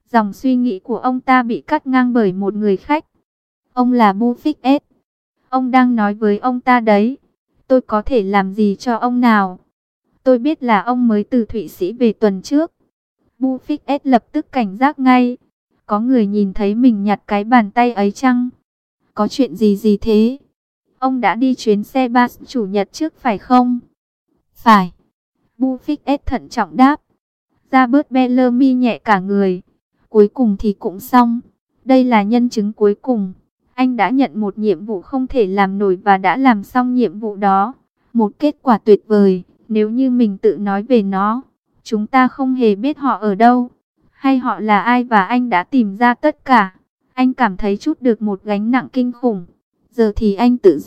Dòng suy nghĩ của ông ta bị cắt ngang bởi một người khách. Ông là Buffett. Ông đang nói với ông ta đấy. Tôi có thể làm gì cho ông nào? Tôi biết là ông mới từ Thụy Sĩ về tuần trước. Buffett lập tức cảnh giác ngay. Có người nhìn thấy mình nhặt cái bàn tay ấy chăng? Có chuyện gì thế? Ông đã đi chuyến xe bus chủ nhật trước phải không? Phải. Buffett thận trọng đáp. Robert Bellamy nhẹ cả người. Cuối cùng thì cũng xong. Đây là nhân chứng cuối cùng. Anh đã nhận một nhiệm vụ không thể làm nổi và đã làm xong nhiệm vụ đó. Một kết quả tuyệt vời. Nếu như mình tự nói về nó, chúng ta không hề biết họ ở đâu, hay họ là ai, và anh đã tìm ra tất cả. Anh cảm thấy trút được một gánh nặng kinh khủng. Giờ thì anh tự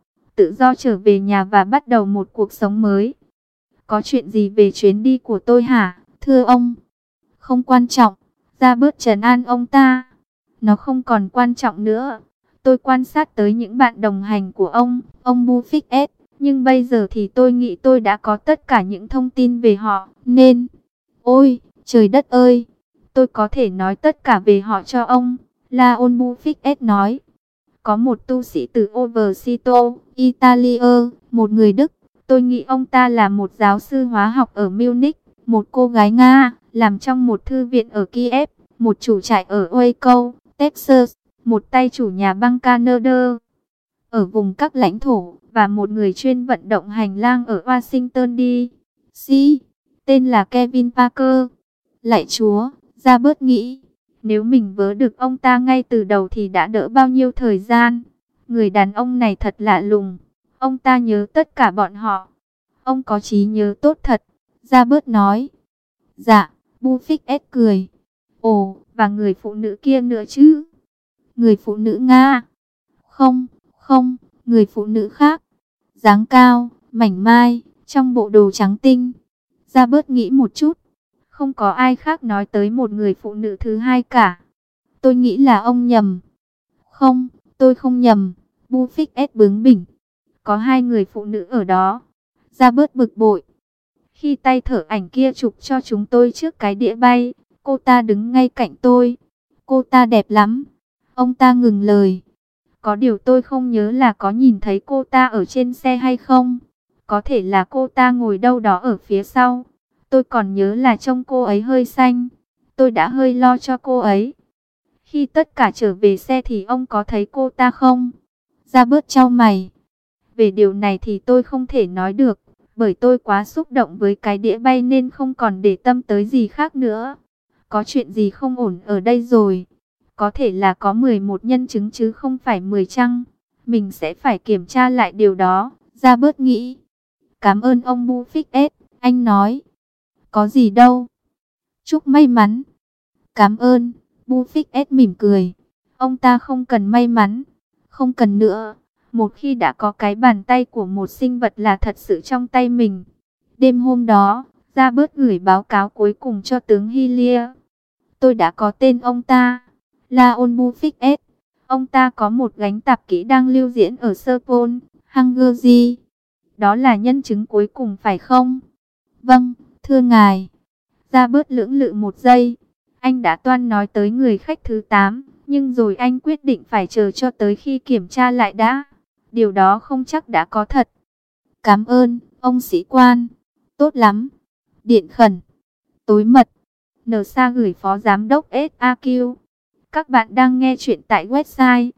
do trở về nhà và bắt đầu một cuộc sống mới. Có chuyện gì về chuyến đi của tôi hả, thưa ông? Không quan trọng. Robert trấn an ông ta. Nó không còn quan trọng nữa. Tôi quan sát tới những bạn đồng hành của ông Buffett. Nhưng bây giờ thì tôi nghĩ tôi đã có tất cả những thông tin về họ, nên... Ôi, trời đất ơi! Tôi có thể nói tất cả về họ cho ông, Laon Buffett nói. Có một tu sĩ từ Overseto, Italia, một người Đức. Tôi nghĩ ông ta là một giáo sư hóa học ở Munich, một cô gái Nga, làm trong một thư viện ở Kiev, một chủ trại ở Waco, Texas, một tay chủ nhà băng Canada ở vùng các lãnh thổ, và một người chuyên vận động hành lang ở Washington DC, tên là Kevin Parker. Lạy Chúa, Robert nghĩ, nếu mình vớ được ông ta ngay từ đầu thì đã đỡ bao nhiêu thời gian. Người đàn ông này thật lạ lùng, ông ta nhớ tất cả bọn họ. Ông có trí nhớ tốt thật, Robert nói. Dạ, Buffett cười. Ồ, và người phụ nữ kia nữa chứ? Người phụ nữ Nga? Không, người phụ nữ khác. Dáng cao, mảnh mai, trong bộ đồ trắng tinh. Robert nghĩ một chút. Không có ai khác nói tới một người phụ nữ thứ hai cả. Tôi nghĩ là ông nhầm. Không, tôi không nhầm. Buffett bướng bỉnh. Có hai người phụ nữ ở đó. Robert bực bội. Khi tay thở ảnh kia chụp cho chúng tôi trước cái đĩa bay, cô ta đứng ngay cạnh tôi. Cô ta đẹp lắm. Ông ta ngừng lời. Có điều tôi không nhớ là có nhìn thấy cô ta ở trên xe hay không. Có thể là cô ta ngồi đâu đó ở phía sau. Tôi còn nhớ là trông cô ấy hơi xanh. Tôi đã hơi lo cho cô ấy. Khi tất cả trở về xe thì ông có thấy cô ta không? Robert chau mày. Về điều này thì tôi không thể nói được, bởi tôi quá xúc động với cái đĩa bay nên không còn để tâm tới gì khác nữa. Có chuyện gì không ổn ở đây rồi. Có thể là có 11 nhân chứng chứ không phải 10 chăng. Mình sẽ phải kiểm tra lại điều đó, Robert nghĩ. Cảm ơn ông Buffett, anh nói. Có gì đâu. Chúc may mắn. Cảm ơn, Buffett mỉm cười. Ông ta không cần may mắn. Không cần nữa. Một khi đã có cái bàn tay của một sinh vật là thật sự trong tay mình. Đêm hôm đó, Robert gửi báo cáo cuối cùng cho tướng Hillier. Tôi đã có tên ông ta. Laon Buffett. Ông ta có một gánh tạp kỹ đang lưu diễn ở Serpol, Hungary. Đó là nhân chứng cuối cùng phải không? Vâng, thưa ngài. Robert lưỡng lự một giây. Anh đã toan nói tới người khách thứ 8, nhưng rồi anh quyết định phải chờ cho tới khi kiểm tra lại đã. Điều đó không chắc đã có thật. Cảm ơn, ông sĩ quan. Tốt lắm. Điện khẩn. Tối mật. NSA gửi Phó Giám đốc SAQ. Các bạn đang nghe chuyện tại website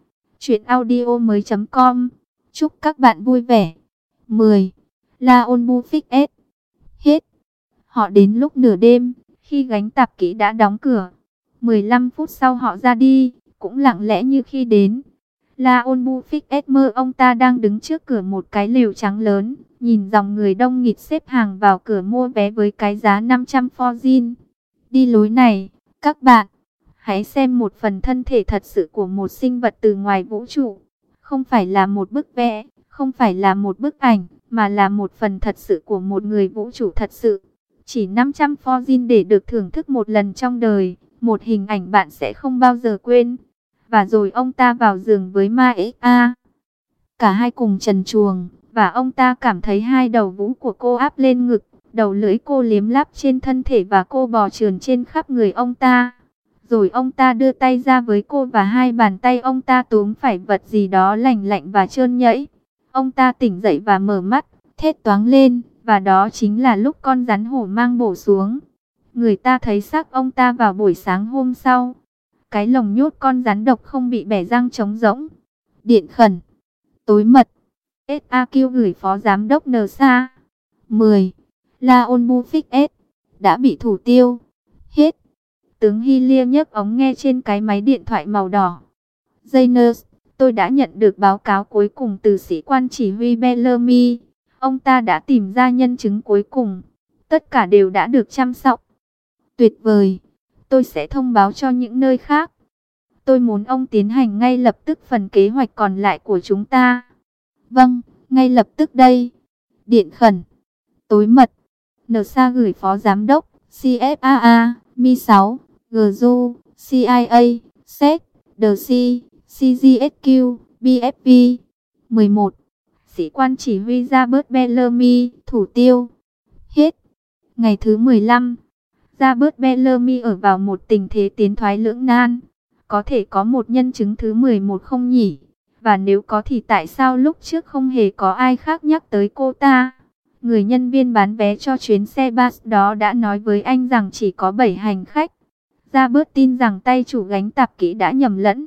chuyenaudio.com. Chúc các bạn vui vẻ. 10. Laon Buffett. Hết. Họ đến lúc nửa đêm, khi gánh tạp kỹ đã đóng cửa. 15 phút sau họ ra đi, cũng lặng lẽ như khi đến. Laon Buffett mơ ông ta đang đứng trước cửa một cái lều trắng lớn, nhìn dòng người đông nghịt xếp hàng vào cửa mua vé với cái giá 500 forint. Đi lối này, các bạn, hãy xem một phần thân thể thật sự của một sinh vật từ ngoài vũ trụ. Không phải là một bức vẽ, không phải là một bức ảnh, mà là một phần thật sự của một người vũ trụ thật sự. Chỉ 500 forint để được thưởng thức một lần trong đời, một hình ảnh bạn sẽ không bao giờ quên. Và rồi ông ta vào giường với Maea. Cả hai cùng trần truồng, và ông ta cảm thấy hai đầu vú của cô áp lên ngực, đầu lưỡi cô liếm láp trên thân thể và cô bò trườn trên khắp người ông ta. Rồi ông ta đưa tay ra với cô và hai bàn tay ông ta túm phải vật gì đó lành lạnh và trơn nhẵy. Ông ta tỉnh dậy và mở mắt, thét toáng lên, và đó chính là lúc con rắn hổ mang bổ xuống. Người ta thấy xác ông ta vào buổi sáng hôm sau. Cái lồng nhốt con rắn độc không bị bẻ răng trống rỗng. Điện khẩn. Tối mật. SAQ gửi Phó Giám đốc NSA. 10. Laon Buffett đã bị thủ tiêu. Hết. Tướng Hillier nhấc ống nghe trên cái máy điện thoại màu đỏ. Jayners, tôi đã nhận được báo cáo cuối cùng từ sĩ quan chỉ huy Bellamy. Ông ta đã tìm ra nhân chứng cuối cùng. Tất cả đều đã được chăm sóc. Tuyệt vời. Tôi sẽ thông báo cho những nơi khác. Tôi muốn ông tiến hành ngay lập tức phần kế hoạch còn lại của chúng ta. Vâng, ngay lập tức đây. Điện khẩn. Tối mật. NSA gửi Phó Giám đốc, CFAA, Mi-6, GRU, CIA, SEC, DC, CGSQ, BFV. 11. Sĩ quan chỉ huy Robert Bellamy, thủ tiêu. Hết. Ngày thứ 15. Robert Bellamy ở vào một tình thế tiến thoái lưỡng nan. Có thể có một nhân chứng thứ 11 không nhỉ? Và nếu có thì tại sao lúc trước không hề có ai khác nhắc tới cô ta? Người nhân viên bán vé cho chuyến xe bus đó đã nói với anh rằng chỉ có 7 hành khách. Robert tin rằng tay chủ gánh tạp kỹ đã nhầm lẫn.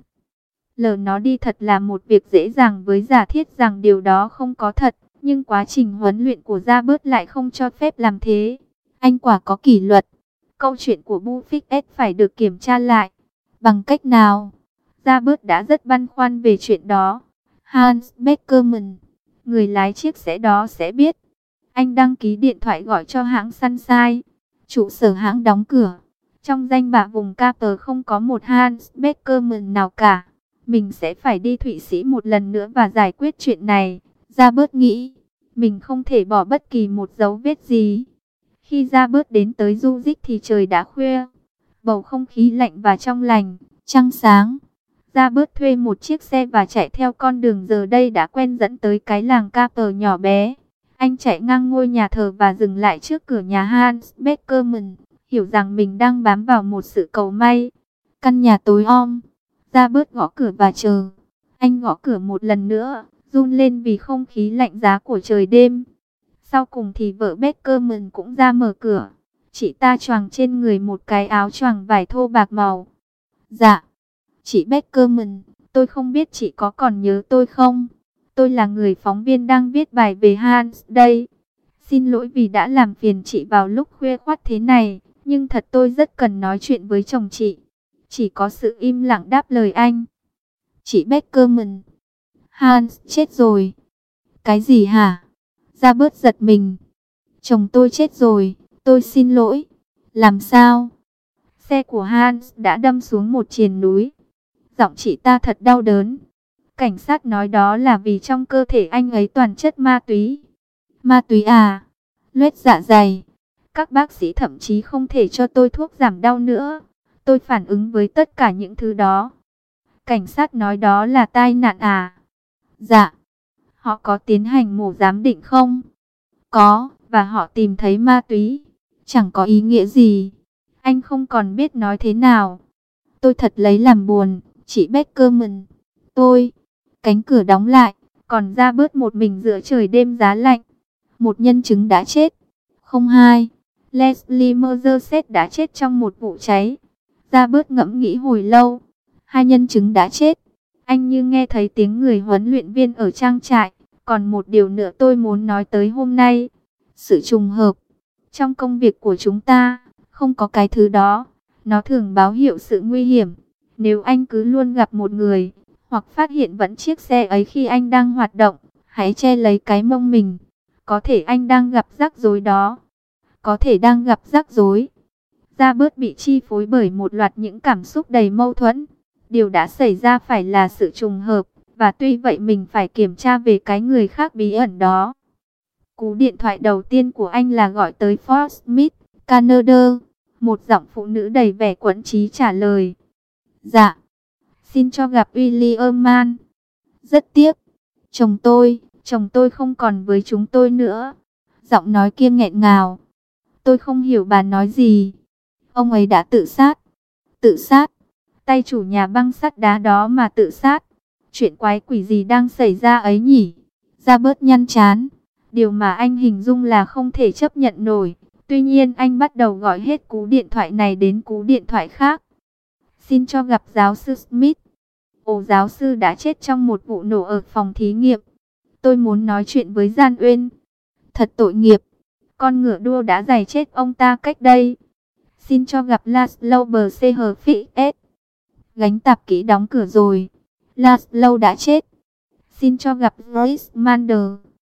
Lờ nó đi thật là một việc dễ dàng với giả thiết rằng điều đó không có thật. Nhưng quá trình huấn luyện của Robert lại không cho phép làm thế. Anh quả có kỷ luật. Câu chuyện của Buffett phải được kiểm tra lại. Bằng cách nào? Robert đã rất băn khoăn về chuyện đó. Hans Beckerman, người lái chiếc xe đó sẽ biết. Anh đăng ký điện thoại gọi cho hãng Sunshine. Trụ sở hãng đóng cửa. Trong danh bạ vùng Carter không có một Hans Beckerman nào cả. Mình sẽ phải đi Thụy Sĩ một lần nữa và giải quyết chuyện này. Robert nghĩ, mình không thể bỏ bất kỳ một dấu vết gì. Khi Robert đến tới Zurich thì trời đã khuya. Bầu không khí lạnh và trong lành, trăng sáng. Robert thuê một chiếc xe và chạy theo con đường giờ đây đã quen dẫn tới cái làng Carter nhỏ bé. Anh chạy ngang ngôi nhà thờ và dừng lại trước cửa nhà Hans Beckerman, hiểu rằng mình đang bám vào một sự cầu may. Căn nhà tối om. Robert gõ cửa và chờ. Anh gõ cửa một lần nữa, run lên vì không khí lạnh giá của trời đêm. Sau cùng thì vợ Beckerman cũng ra mở cửa. Chị ta choàng trên người một cái áo choàng vải thô bạc màu. Dạ, chị Beckerman, tôi không biết chị có còn nhớ tôi không? Tôi là người phóng viên đang viết bài về Hans đây. Xin lỗi vì đã làm phiền chị vào lúc khuya khoắt thế này, nhưng thật tôi rất cần nói chuyện với chồng chị. Chỉ có sự im lặng đáp lời anh. Chị Beckerman. Hans chết rồi. Cái gì hả? Robert giật mình. Chồng tôi chết rồi, tôi xin lỗi. Làm sao? Xe của Hans đã đâm xuống một triền núi. Giọng chị ta thật đau đớn. Cảnh sát nói đó là vì trong cơ thể anh ấy toàn chất ma túy. Ma túy à? Loét dạ dày. Các bác sĩ thậm chí không thể cho tôi thuốc giảm đau nữa. Tôi phản ứng với tất cả những thứ đó. Cảnh sát nói đó là tai nạn à? Dạ. Họ có tiến hành mổ giám định không? Có, và họ tìm thấy ma túy. Chẳng có ý nghĩa gì. Anh không còn biết nói thế nào. Tôi thật lấy làm buồn, chị Beckerman. Cánh cửa đóng lại, còn ra bớt một mình giữa trời đêm giá lạnh. Một nhân chứng đã chết. 02. Leslie Mercer đã chết trong một vụ cháy. Ra bớt ngẫm nghĩ hồi lâu. Hai nhân chứng đã chết. Anh như nghe thấy tiếng người huấn luyện viên ở trang trại. Còn một điều nữa tôi muốn nói tới hôm nay. Sự trùng hợp. Trong công việc của chúng ta, không có cái thứ đó. Nó thường báo hiệu sự nguy hiểm. Nếu anh cứ luôn gặp một người, hoặc phát hiện vẫn chiếc xe ấy khi anh đang hoạt động, hãy che lấy cái mông mình. Có thể anh đang gặp rắc rối đó. Có thể đang gặp rắc rối. Ra bớt bị chi phối bởi một loạt những cảm xúc đầy mâu thuẫn. Điều đã xảy ra phải là sự trùng hợp. Và tuy vậy mình phải kiểm tra về cái người khác bí ẩn đó. Cú điện thoại đầu tiên của anh là gọi tới Fort Smith, Canada. Một giọng phụ nữ đầy vẻ quẫn trí trả lời. Dạ. Xin cho gặp William Mann. Rất tiếc. Chồng tôi không còn với chúng tôi nữa. Giọng nói kia nghẹn ngào. Tôi không hiểu bà nói gì. Ông ấy đã tự sát. Tự sát? tay chủ nhà băng sắt đá đó mà tự sát. Chuyện quái quỷ gì đang xảy ra ấy nhỉ? Robert nhăn trán. Điều mà anh hình dung là không thể chấp nhận nổi. Tuy nhiên anh bắt đầu gọi hết cú điện thoại này đến cú điện thoại khác. Xin cho gặp giáo sư Smith. Ồ, giáo sư đã chết trong một vụ nổ ở phòng thí nghiệm. Tôi muốn nói chuyện với Gian Uyên. Thật tội nghiệp. Con ngựa đua đã giày chết ông ta cách đây. Xin cho gặp Laszlo Bchrfs. Gánh tạp kỹ đóng cửa rồi. Laszlo đã chết. Xin cho gặp Fritz Mander.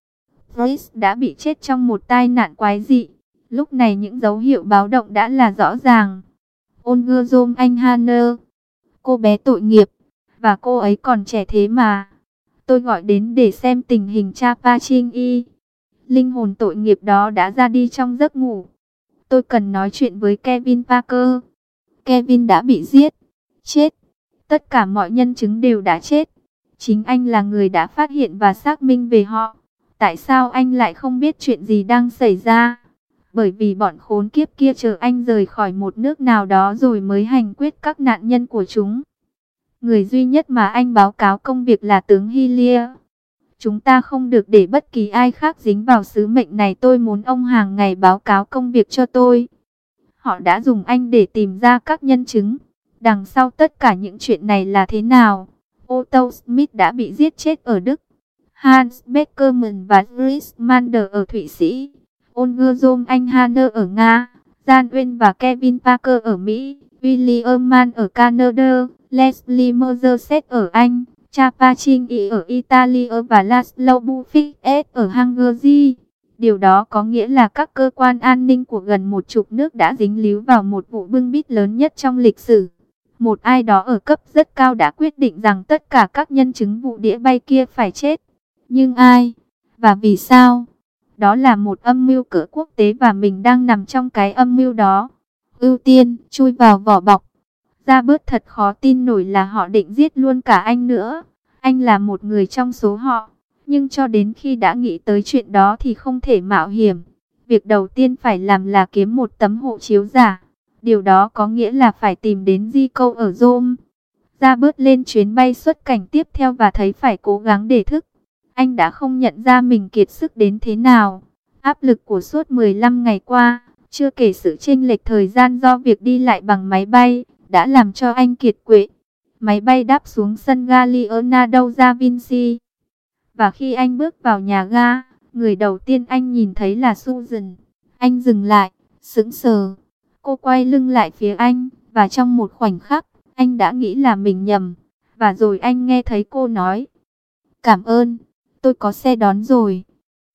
Fritz đã bị chết trong một tai nạn quái dị. Lúc này những dấu hiệu báo động đã là rõ ràng. Olga Zom Anh Hanner. Cô bé tội nghiệp. Và cô ấy còn trẻ thế mà. Tôi gọi đến để xem tình hình cha Paching Y. Linh hồn tội nghiệp đó đã ra đi trong giấc ngủ. Tôi cần nói chuyện với Kevin Parker. Kevin đã bị giết. Chết. Tất cả mọi nhân chứng đều đã chết. Chính anh là người đã phát hiện và xác minh về họ. Tại sao anh lại không biết chuyện gì đang xảy ra? Bởi vì bọn khốn kiếp kia chờ anh rời khỏi một nước nào đó rồi mới hành quyết các nạn nhân của chúng. Người duy nhất mà anh báo cáo công việc là tướng Hillier. Chúng ta không được để bất kỳ ai khác dính vào sứ mệnh này. Tôi muốn ông hàng ngày báo cáo công việc cho tôi. Họ đã dùng anh để tìm ra các nhân chứng. Đằng sau tất cả những chuyện này là thế nào? Otto Smith đã bị giết chết ở Đức. Hans Beckermann và Fritz Mander ở Thụy Sĩ. Olga Zom Anh Hanner ở Nga. Gian Uyên và Kevin Parker ở Mỹ. William Mann ở Canada. Leslie Merset ở Anh. Chapa Ching Y ở Italy và Laszlo Bufix ở Hungary. Điều đó có nghĩa là các cơ quan an ninh của gần 10 nước đã dính líu vào một vụ bưng bít lớn nhất trong lịch sử. Một ai đó ở cấp rất cao đã quyết định rằng tất cả các nhân chứng vụ đĩa bay kia phải chết. Nhưng ai? Và vì sao? Đó là một âm mưu cỡ quốc tế và mình đang nằm trong cái âm mưu đó. Ưu tiên, chui vào vỏ bọc. Ra bớt thật khó tin nổi là họ định giết luôn cả anh nữa. Anh là một người trong số họ. Nhưng cho đến khi đã nghĩ tới chuyện đó thì không thể mạo hiểm. Việc đầu tiên phải làm là kiếm một tấm hộ chiếu giả. Điều đó có nghĩa là phải tìm đến di câu ở Rome. Ra bớt lên chuyến bay xuất cảnh tiếp theo và thấy phải cố gắng để thức. Anh đã không nhận ra mình kiệt sức đến thế nào. Áp lực của suốt 15 ngày qua, chưa kể sự chênh lệch thời gian do việc đi lại bằng máy bay, đã làm cho anh kiệt quệ. Máy bay đáp xuống sân ga Leonardo da Vinci. Và khi anh bước vào nhà ga, người đầu tiên anh nhìn thấy là Susan. Anh dừng lại, sững sờ. Cô quay lưng lại phía anh, và trong một khoảnh khắc, anh đã nghĩ là mình nhầm. Và rồi anh nghe thấy cô nói: "Cảm ơn, tôi có xe đón rồi."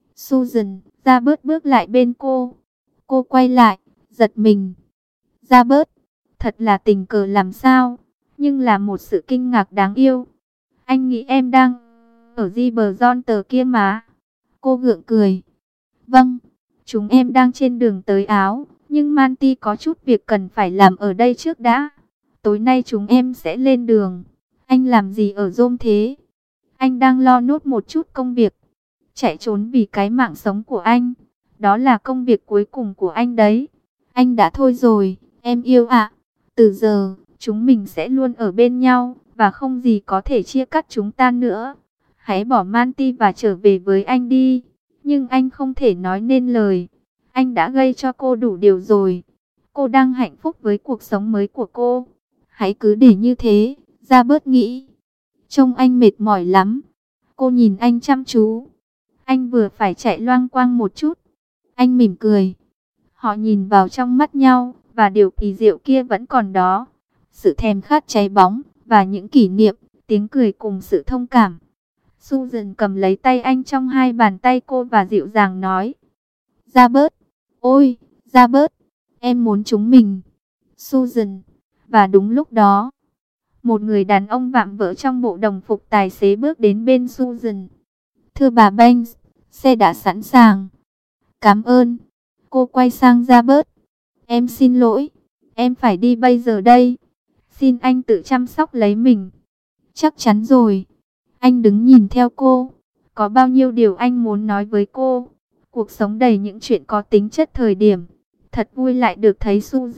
Susan, Robert bước lại bên cô. Cô quay lại, giật mình. Robert, thật là tình cờ làm sao, nhưng là một sự kinh ngạc đáng yêu. Anh nghĩ em đang ở Gibraltar tờ kia mà. Cô gượng cười. Vâng, chúng em đang trên đường tới Áo, nhưng Manti có chút việc cần phải làm ở đây trước đã. Tối nay chúng em sẽ lên đường. Anh làm gì ở Rome thế? Anh đang lo nốt một chút công việc. Chạy trốn vì cái mạng sống của anh. Đó là công việc cuối cùng của anh đấy. Anh đã thôi rồi, em yêu ạ. Từ giờ, chúng mình sẽ luôn ở bên nhau, và không gì có thể chia cắt chúng ta nữa. Hãy bỏ Manti và trở về với anh đi. Nhưng anh không thể nói nên lời. Anh đã gây cho cô đủ điều rồi. Cô đang hạnh phúc với cuộc sống mới của cô. Hãy cứ để như thế, ra bớt nghĩ. Trông anh mệt mỏi lắm. Cô nhìn anh chăm chú. Anh vừa phải chạy loang quang một chút. Anh mỉm cười. Họ nhìn vào trong mắt nhau, và điều kỳ diệu kia vẫn còn đó. Sự thèm khát cháy bóng, và những kỷ niệm, tiếng cười cùng sự thông cảm. Susan cầm lấy tay anh trong hai bàn tay cô và dịu dàng nói: "Robert, ôi, Robert, em muốn chúng mình." Susan. Và đúng lúc đó, một người đàn ông vạm vỡ trong bộ đồng phục tài xế bước đến bên Susan. "Thưa bà Banks, xe đã sẵn sàng." "Cảm ơn." Cô quay sang Robert. "Em xin lỗi, em phải đi bây giờ đây. Xin anh tự chăm sóc lấy mình." "Chắc chắn rồi." Anh đứng nhìn theo cô. Có bao nhiêu điều anh muốn nói với cô. Cuộc sống đầy những chuyện có tính chất thời điểm. Thật vui lại được thấy Susan,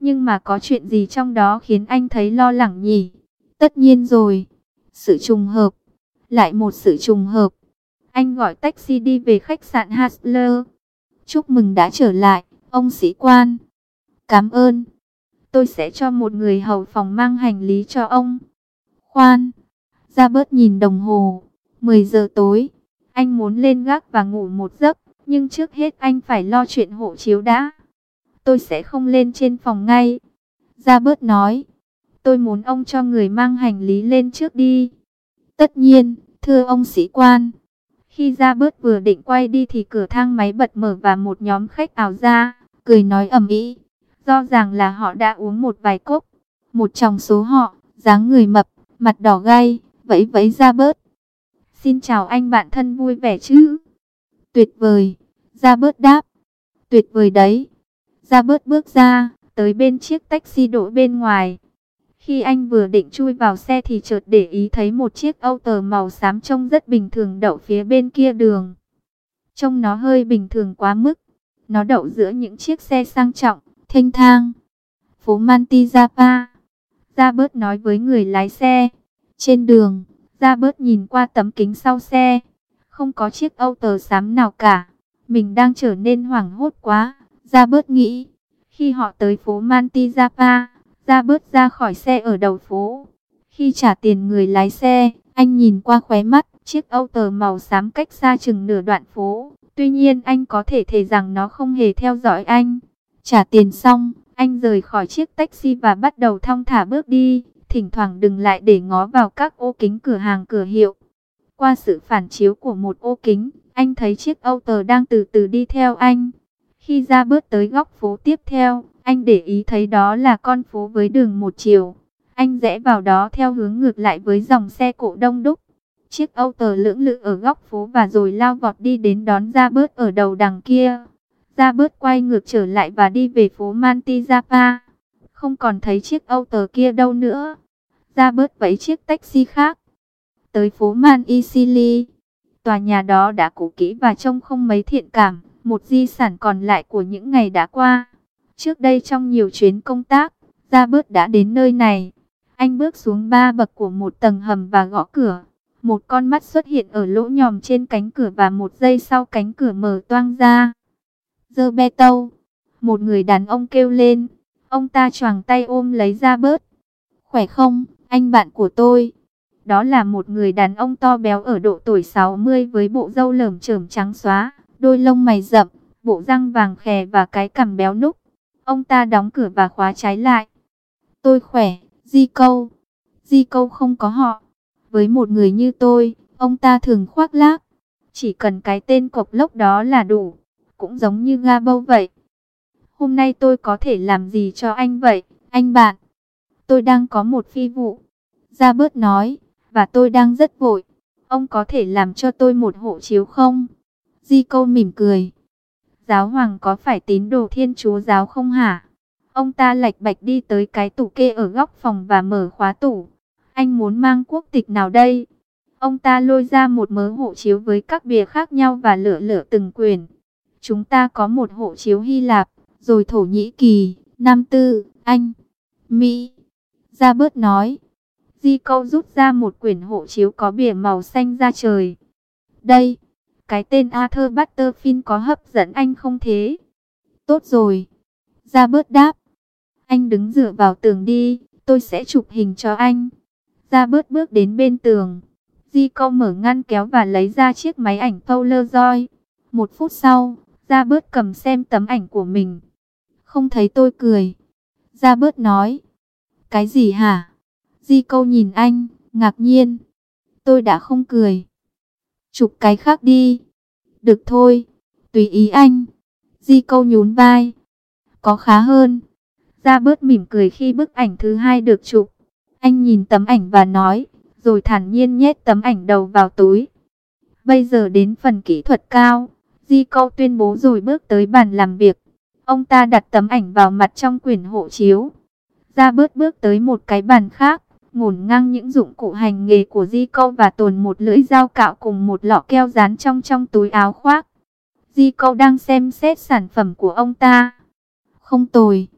Nhưng mà có chuyện gì trong đó khiến anh thấy lo lắng nhỉ? Tất nhiên rồi. Sự trùng hợp. Lại một sự trùng hợp. Anh gọi taxi đi về khách sạn Hasler. Chúc mừng đã trở lại, ông sĩ quan. Cảm ơn. Tôi sẽ cho một người hầu phòng mang hành lý cho ông. Khoan. Robert nhìn đồng hồ. 10 giờ tối. Anh muốn lên gác và ngủ một giấc. Nhưng trước hết anh phải lo chuyện hộ chiếu đã. Tôi sẽ không lên trên phòng ngay. Robert nói. Tôi muốn ông cho người mang hành lý lên trước đi. Tất nhiên, thưa ông sĩ quan. Khi Robert vừa định quay đi thì cửa thang máy bật mở và một nhóm khách ảo ra, cười nói ầm ĩ. Rõ ràng là họ đã uống một vài cốc. Một trong số họ, dáng người mập, mặt đỏ gay, vẫy vẫy Robert. Xin chào anh bạn thân, vui vẻ chứ? Tuyệt vời, Robert đáp. Tuyệt vời đấy. Robert bước ra, tới bên chiếc taxi đỗ bên ngoài. Khi anh vừa định chui vào xe thì chợt để ý thấy một chiếc Auto màu xám trông rất bình thường đậu phía bên kia đường. Trông nó hơi bình thường quá mức. Nó đậu giữa những chiếc xe sang trọng, thênh thang. Phố Mantijapa. Robert nói với người lái xe. Trên đường, Robert nhìn qua tấm kính sau xe. Không có chiếc Auto xám nào cả. Mình đang trở nên hoảng hốt quá, Robert nghĩ. Khi họ tới phố Mantijapa, Robert ra khỏi xe ở đầu phố. Khi trả tiền người lái xe, anh nhìn qua khóe mắt chiếc Auto màu xám cách xa chừng nửa đoạn phố. Tuy nhiên anh có thể thề rằng nó không hề theo dõi anh. Trả tiền xong, anh rời khỏi chiếc taxi và bắt đầu thong thả bước đi, thỉnh thoảng dừng lại để ngó vào các ô kính cửa hàng cửa hiệu. Qua sự phản chiếu của một ô kính, anh thấy chiếc Auto đang từ từ đi theo anh. Khi ra bước tới góc phố tiếp theo, anh để ý thấy đó là con phố với đường một chiều. Anh rẽ vào đó theo hướng ngược lại với dòng xe cộ đông đúc. Chiếc Auto lưỡng lự ở góc phố và rồi lao vọt đi đến đón Robert ở đầu đằng kia. Robert quay ngược trở lại và đi về phố Mantijapa. Không còn thấy chiếc Auto kia đâu nữa. Robert vẫy chiếc taxi khác. Tới phố Man Isili. Tòa nhà đó đã cũ kỹ và trông không mấy thiện cảm. Một di sản còn lại của những ngày đã qua. Trước đây trong nhiều chuyến công tác, Robert đã đến nơi này. Anh bước xuống 3 bậc của một tầng hầm và gõ cửa. Một con mắt xuất hiện ở lỗ nhòm trên cánh cửa và một giây sau cánh cửa mở toang ra. Roberto, một người đàn ông kêu lên. Ông ta choàng tay ôm lấy Robert. Khỏe không, anh bạn của tôi? Đó là một người đàn ông to béo ở độ tuổi 60 với bộ râu lởm chởm trắng xóa, đôi lông mày rậm, bộ răng vàng khè và cái cằm béo núc. Ông ta đóng cửa và khóa trái lại. Tôi khỏe, Di Câu. Di Câu không có họ. Với một người như tôi, ông ta thường khoác lác. Chỉ cần cái tên cộc lốc đó là đủ. Cũng giống như Gabo vậy. Hôm nay tôi có thể làm gì cho anh vậy, anh bạn? Tôi đang có một phi vụ. Robert nói, và tôi đang rất vội. Ông có thể làm cho tôi một hộ chiếu không? Di Câu mỉm cười. Giáo hoàng có phải tín đồ Thiên Chúa giáo không hả? Ông ta lạch bạch đi tới cái tủ kê ở góc phòng và mở khóa tủ. Anh muốn mang quốc tịch nào đây? Ông ta lôi ra một mớ hộ chiếu với các bìa khác nhau và lựa lựa từng quyển. Chúng ta có một hộ chiếu Hy Lạp, rồi Thổ Nhĩ Kỳ, Nam Tư, Anh, Mỹ. Robert nói. Di Câu rút ra một quyển hộ chiếu có bìa màu xanh da trời. Đây, cái tên Arthur Butterfield có hấp dẫn anh không thế? Tốt rồi. Robert đáp. Anh đứng dựa vào tường đi, tôi sẽ chụp hình cho anh. Robert bước đến bên tường. Di Câu mở ngăn kéo và lấy ra chiếc máy ảnh Polaroid. 1 phút sau, Robert cầm xem tấm ảnh của mình. Không thấy tôi cười. Robert nói. Cái gì hả? Di Câu nhìn anh, ngạc nhiên. Tôi đã không cười. Chụp cái khác đi. Được thôi, tùy ý anh. Di Câu nhún vai. Có khá hơn. Robert mỉm cười khi bức ảnh thứ hai được chụp. Anh nhìn tấm ảnh và nói, rồi thản nhiên nhét tấm ảnh đầu vào túi. Bây giờ đến phần kỹ thuật cao. Di Câu tuyên bố rồi bước tới bàn làm việc. Ông ta đặt tấm ảnh vào mặt trong quyển hộ chiếu. Robert bước tới một cái bàn khác, ngổn ngang những dụng cụ hành nghề của Di Câu và tồn một lưỡi dao cạo cùng một lọ keo dán trong túi áo khoác. Di Câu đang xem xét sản phẩm của ông ta. Không tồi.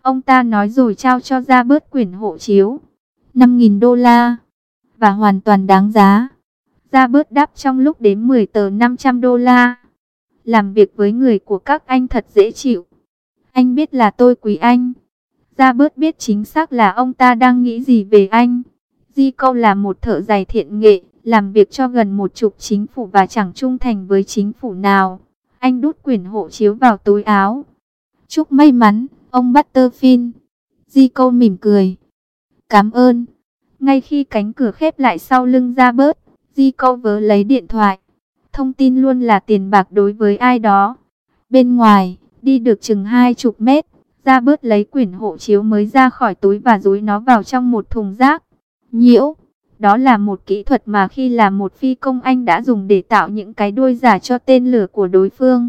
Ông ta nói rồi trao cho Robert quyển hộ chiếu. 5.000 đô la. Và hoàn toàn đáng giá. Robert đáp trong lúc đếm 10 tờ 500 đô la. Làm việc với người của các anh thật dễ chịu. Anh biết là tôi quý anh. Robert biết chính xác là ông ta đang nghĩ gì về anh. Di Câu là một thợ giày thiện nghệ, làm việc cho gần 10 chính phủ và chẳng trung thành với chính phủ nào. Anh đút quyển hộ chiếu vào túi áo. Chúc may mắn, ông Butterfield. Di Câu mỉm cười. Cảm ơn. Ngay khi cánh cửa khép lại sau lưng Robert, Di Câu vớ lấy điện thoại. Thông tin luôn là tiền bạc đối với ai đó. Bên ngoài, đi được chừng 20 mét, Robert lấy quyển hộ chiếu mới ra khỏi túi và dúi nó vào trong một thùng rác. Nhiễu, đó là một kỹ thuật mà khi là một phi công anh đã dùng để tạo những cái đuôi giả cho tên lửa của đối phương.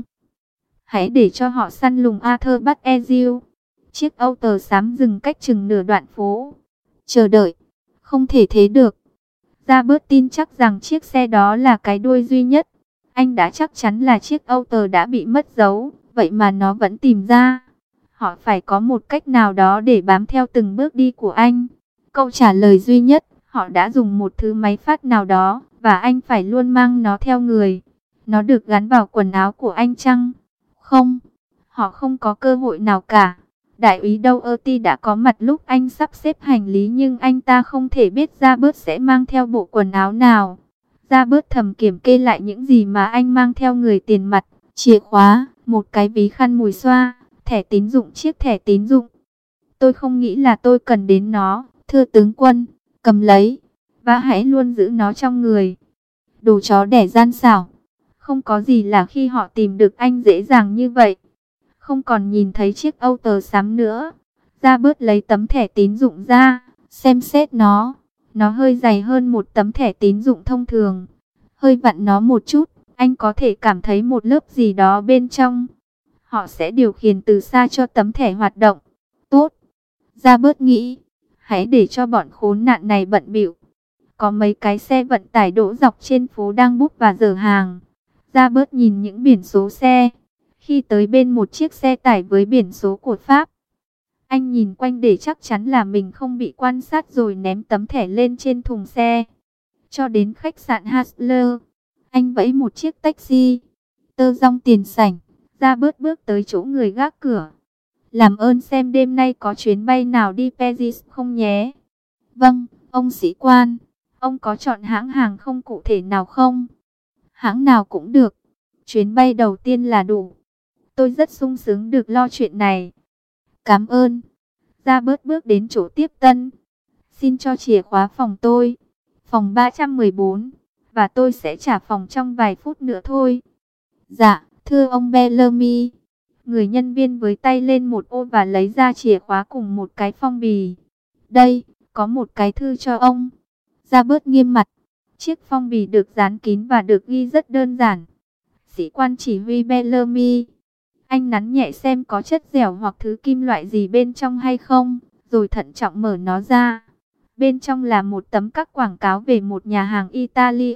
Hãy để cho họ săn lùng Arthur bắt Ezio. Chiếc Âu tờ xám dừng cách chừng nửa đoạn phố. Chờ đợi, không thể thế được. Robert tin chắc rằng chiếc xe đó là cái đuôi duy nhất. Anh đã chắc chắn là chiếc Âu tờ đã bị mất dấu, vậy mà nó vẫn tìm ra. Họ phải có một cách nào đó để bám theo từng bước đi của anh. Câu trả lời duy nhất, họ đã dùng một thứ máy phát nào đó, và anh phải luôn mang nó theo người. Nó được gắn vào quần áo của anh chăng? Không, họ không có cơ hội nào cả. Đại úy Dougherty đã có mặt lúc anh sắp xếp hành lý nhưng anh ta không thể biết Robert sẽ mang theo bộ quần áo nào. Robert thầm kiểm kê lại những gì mà anh mang theo người: tiền mặt, chìa khóa, một cái ví khăn mùi xoa, thẻ tín dụng, chiếc thẻ tín dụng. Tôi không nghĩ là tôi cần đến nó, thưa tướng quân, cầm lấy, và hãy luôn giữ nó trong người. Đồ chó đẻ gian xảo, không có gì là khi họ tìm được anh dễ dàng như vậy. Không còn nhìn thấy chiếc Âu tờ xám nữa, Robert lấy tấm thẻ tín dụng ra, xem xét nó. Nó hơi dày hơn một tấm thẻ tín dụng thông thường. Hơi vặn nó một chút, anh có thể cảm thấy một lớp gì đó bên trong. Họ sẽ điều khiển từ xa cho tấm thẻ hoạt động. Tốt, Robert nghĩ, hãy để cho bọn khốn nạn này bận bịu. Có mấy cái xe vận tải đỗ dọc trên phố đang búc và dỡ hàng. Robert nhìn những biển số xe. Khi tới bên một chiếc xe tải với biển số của Pháp, anh nhìn quanh để chắc chắn là mình không bị quan sát rồi ném tấm thẻ lên trên thùng xe. Cho đến khách sạn Hasler, anh vẫy một chiếc taxi. Tơ rong tiền sảnh, Robert bước tới chỗ người gác cửa. Làm ơn xem đêm nay có chuyến bay nào đi Paris không nhé. Vâng, ông sĩ quan. Ông có chọn hãng hàng không cụ thể nào không? Hãng nào cũng được. Chuyến bay đầu tiên là đủ. Tôi rất sung sướng được lo chuyện này. Cảm ơn. Robert bước đến chỗ tiếp tân. Xin cho chìa khóa phòng tôi. Phòng 314. Và tôi sẽ trả phòng trong vài phút nữa thôi. Dạ, thưa ông Bellamy. Người nhân viên với tay lên một ô và lấy ra chìa khóa cùng một cái phong bì. Đây, có một cái thư cho ông. Robert nghiêm mặt. Chiếc phong bì được dán kín và được ghi rất đơn giản. Sĩ quan chỉ huy Bellamy. Anh nắn nhẹ xem có chất dẻo hoặc thứ kim loại gì bên trong hay không, rồi thận trọng mở nó ra. Bên trong là một tấm các quảng cáo về một nhà hàng Italia.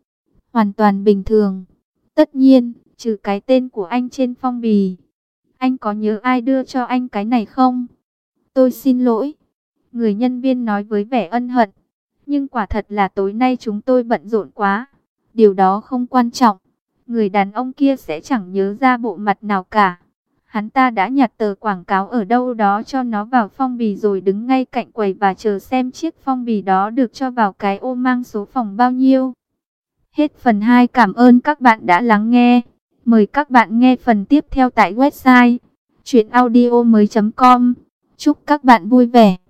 Hoàn toàn bình thường. Tất nhiên, trừ cái tên của anh trên phong bì. Anh có nhớ ai đưa cho anh cái này không? Tôi xin lỗi. Người nhân viên nói với vẻ ân hận. Nhưng quả thật là tối nay chúng tôi bận rộn quá. Điều đó không quan trọng. Người đàn ông kia sẽ chẳng nhớ ra bộ mặt nào cả. Hắn ta đã nhặt tờ quảng cáo ở đâu đó cho nó vào phong bì rồi đứng ngay cạnh quầy và chờ xem chiếc phong bì đó được cho vào cái ô mang số phòng bao nhiêu. Hết phần 2. Cảm ơn các bạn đã lắng nghe. Mời các bạn nghe phần tiếp theo tại website chuyenaudio.com. Chúc các bạn vui vẻ.